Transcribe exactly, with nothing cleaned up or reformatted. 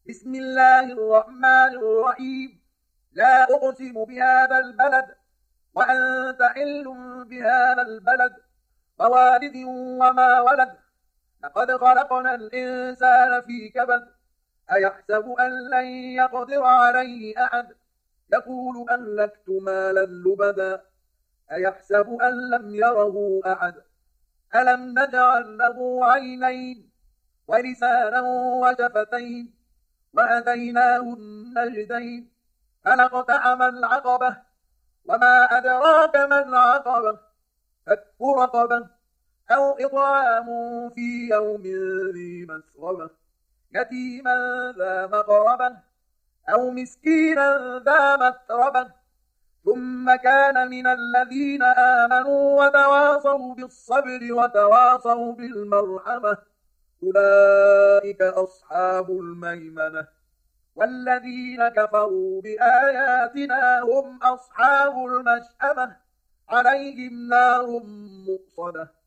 بسم الله الرحمن الرحيم. لا أقسم بهذا البلد وأنت حل بهذا البلد ووالد وما ولد. لقد خلقنا الإنسان في كبد. أيحسب أن لن يقدر عليه أحد. يقول أهلكت مالا لبدا. أيحسب أن لم يره أحد. ألم نجعل له عينين ولسانا وشفتين وهديناه النجدين. فلاقتحم العقبة وما أدراك ما العقبة. فك رقبة أو إطعام في يوم ذي مسغبة يتيما ذا مقربة أو مسكينا ذا متربة. ثم كان من الذين آمنوا وتواصوا بالصبر وتواصوا بالمرحمة. أولئك أصحاب الميمنة. والذين كفروا بآياتنا هم أصحاب المشأمة. عليهم نار مؤصدة.